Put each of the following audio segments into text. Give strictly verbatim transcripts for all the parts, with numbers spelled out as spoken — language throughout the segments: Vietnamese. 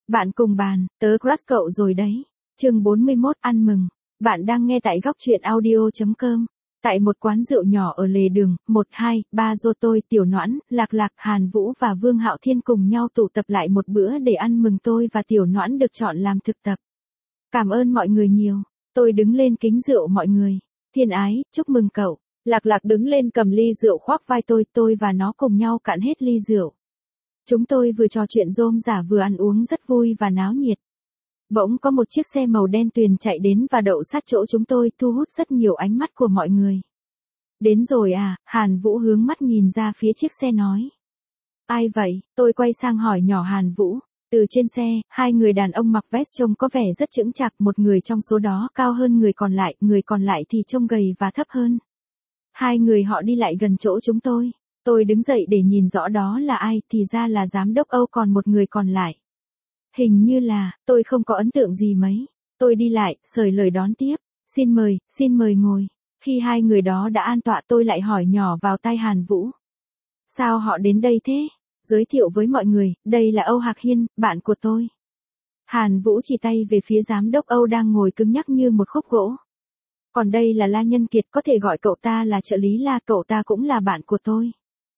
Bạn cùng bàn, tớ crush cậu rồi đấy. Chương bốn mươi mốt ăn mừng. Bạn đang nghe tại góc truyện audio chấm com. Tại một quán rượu nhỏ ở lề đường, một hai ba do tôi, Tiểu Noãn, Lạc Lạc, Hàn Vũ và Vương Hạo Thiên cùng nhau tụ tập lại một bữa để ăn mừng tôi và Tiểu Noãn được chọn làm thực tập. Cảm ơn mọi người nhiều. Tôi đứng lên kính rượu mọi người. Thiên Ái, chúc mừng cậu. Lạc Lạc đứng lên cầm ly rượu khoác vai tôi, tôi và nó cùng nhau cạn hết ly rượu. Chúng tôi vừa trò chuyện rôm rả vừa ăn uống rất vui và náo nhiệt. Bỗng có một chiếc xe màu đen tuyền chạy đến và đậu sát chỗ chúng tôi, thu hút rất nhiều ánh mắt của mọi người. Đến rồi à, Hàn Vũ hướng mắt nhìn ra phía chiếc xe nói. Ai vậy? Tôi quay sang hỏi nhỏ Hàn Vũ. Từ trên xe, hai người đàn ông mặc vest trông có vẻ rất chững chạc, một người trong số đó cao hơn người còn lại, người còn lại thì trông gầy và thấp hơn. Hai người họ đi lại gần chỗ chúng tôi. Tôi đứng dậy để nhìn rõ đó là ai, thì ra là giám đốc Âu, còn một người còn lại. Hình như là, tôi không có ấn tượng gì mấy. Tôi đi lại, sởi lời đón tiếp. Xin mời, xin mời ngồi. Khi hai người đó đã an tọa, tôi lại hỏi nhỏ vào tai Hàn Vũ. Sao họ đến đây thế? Giới thiệu với mọi người, đây là Âu Hạc Hiên, bạn của tôi. Hàn Vũ chỉ tay về phía giám đốc Âu đang ngồi cứng nhắc như một khúc gỗ. Còn đây là La Nhân Kiệt, có thể gọi cậu ta là trợ lý La, cậu ta cũng là bạn của tôi.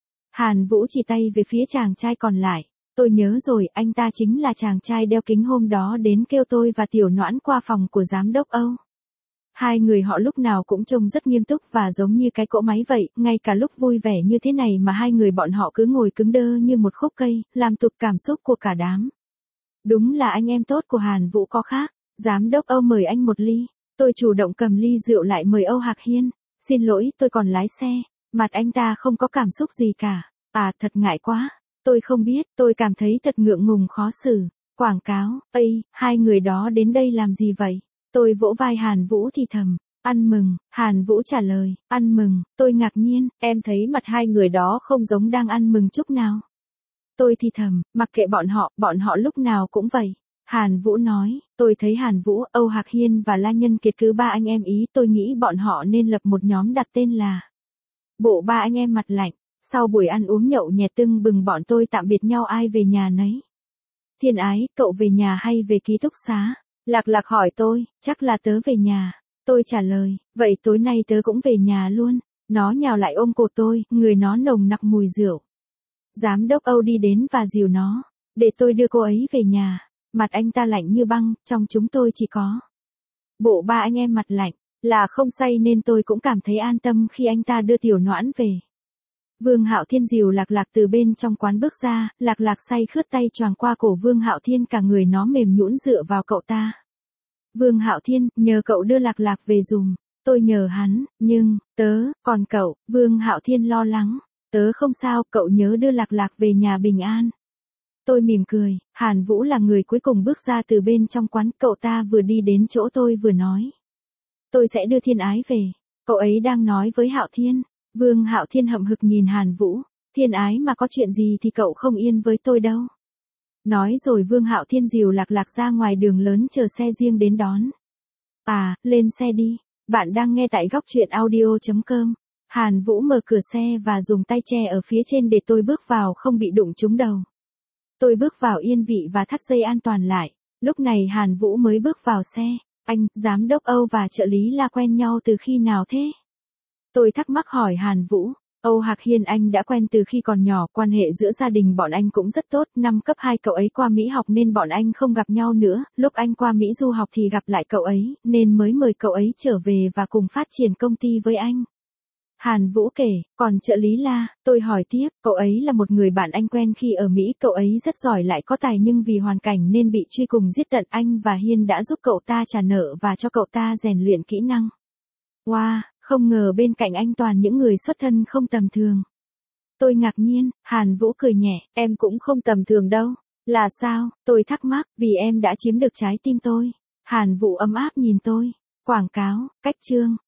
Hàn Vũ chỉ tay về phía chàng trai còn lại. Tôi nhớ rồi, anh ta chính là chàng trai đeo kính hôm đó đến kêu tôi và Tiểu Noãn qua phòng của giám đốc Âu. Hai người họ lúc nào cũng trông rất nghiêm túc và giống như cái cỗ máy vậy, ngay cả lúc vui vẻ như thế này mà hai người bọn họ cứ ngồi cứng đơ như một khúc cây, làm tụt cảm xúc của cả đám. Đúng là anh em tốt của Hàn Vũ có khác. Giám đốc Âu mời anh một ly. Tôi chủ động cầm ly rượu lại mời Âu Hạc Hiên. Xin lỗi, tôi còn lái xe. Mặt anh ta không có cảm xúc gì cả. À, thật ngại quá. Tôi không biết, tôi cảm thấy thật ngượng ngùng khó xử. Quảng cáo, ây, hai người đó đến đây làm gì vậy? Tôi vỗ vai Hàn Vũ thì thầm. Ăn mừng. Hàn Vũ trả lời. Ăn mừng. Tôi ngạc nhiên, em thấy mặt hai người đó không giống đang ăn mừng chút nào. Tôi thì thầm, mặc kệ bọn họ, bọn họ lúc nào cũng vậy. Hàn Vũ nói. Tôi thấy Hàn Vũ, Âu Hạc Hiên và La Nhân Kiệt cứ ba anh em ý, tôi nghĩ bọn họ nên lập một nhóm đặt tên là Bộ ba anh em mặt lạnh. Sau buổi ăn uống nhậu nhẹt tưng bừng, bọn tôi tạm biệt nhau ai về nhà nấy. Thiên Ái, cậu về nhà hay về ký túc xá? Lạc Lạc hỏi tôi. Chắc là tớ về nhà. Tôi trả lời, vậy tối nay tớ cũng về nhà luôn. Nó nhào lại ôm cổ tôi, người nó nồng nặc mùi rượu. Giám đốc Âu đi đến và dìu nó. Để tôi đưa cô ấy về nhà. Mặt anh ta lạnh như băng, trong chúng tôi chỉ có bộ ba anh em mặt lạnh, là không say nên tôi cũng cảm thấy an tâm khi anh ta đưa Tiểu Noãn về. Vương Hạo Thiên dìu Lạc Lạc từ bên trong quán bước ra, Lạc Lạc say khướt tay choàng qua cổ Vương Hạo Thiên, cả người nó mềm nhũn dựa vào cậu ta. Vương Hạo Thiên, nhờ cậu đưa Lạc Lạc về dùm. Tôi nhờ hắn, nhưng, tớ, còn cậu, Vương Hạo Thiên lo lắng. Tớ không sao, cậu nhớ đưa Lạc Lạc về nhà bình an. Tôi mỉm cười. Hàn Vũ là người cuối cùng bước ra từ bên trong quán, cậu ta vừa đi đến chỗ tôi vừa nói. Tôi sẽ đưa Thiên Ái về. Cậu ấy đang nói với Hạo Thiên. Vương Hạo Thiên hậm hực nhìn Hàn Vũ. Thiên Ái mà có chuyện gì thì cậu không yên với tôi đâu. Nói rồi Vương Hạo Thiên dìu Lạc Lạc ra ngoài đường lớn chờ xe riêng đến đón. À, lên xe đi. Bạn đang nghe tại góc truyện audio chấm com. Hàn Vũ mở cửa xe và dùng tay che ở phía trên để tôi bước vào không bị đụng trúng đầu. Tôi bước vào yên vị và thắt dây an toàn lại. Lúc này Hàn Vũ mới bước vào xe. Anh, giám đốc Âu và trợ lý La quen nhau từ khi nào thế? Tôi thắc mắc hỏi Hàn Vũ. Âu Hạc Hiên anh đã quen từ khi còn nhỏ, quan hệ giữa gia đình bọn anh cũng rất tốt, năm cấp hai cậu ấy qua Mỹ học nên bọn anh không gặp nhau nữa, lúc anh qua Mỹ du học thì gặp lại cậu ấy, nên mới mời cậu ấy trở về và cùng phát triển công ty với anh. Hàn Vũ kể, còn trợ lý La, tôi hỏi tiếp, cậu ấy là một người bạn anh quen khi ở Mỹ, cậu ấy rất giỏi lại có tài nhưng vì hoàn cảnh nên bị truy cùng giết tận, anh và Hiên đã giúp cậu ta trả nợ và cho cậu ta rèn luyện kỹ năng. Wow, không ngờ bên cạnh anh toàn những người xuất thân không tầm thường. Tôi ngạc nhiên. Hàn Vũ cười nhẹ, em cũng không tầm thường đâu. Là sao? Tôi thắc mắc, vì em đã chiếm được trái tim tôi. Hàn Vũ ấm áp nhìn tôi. Quảng cáo, cách chương,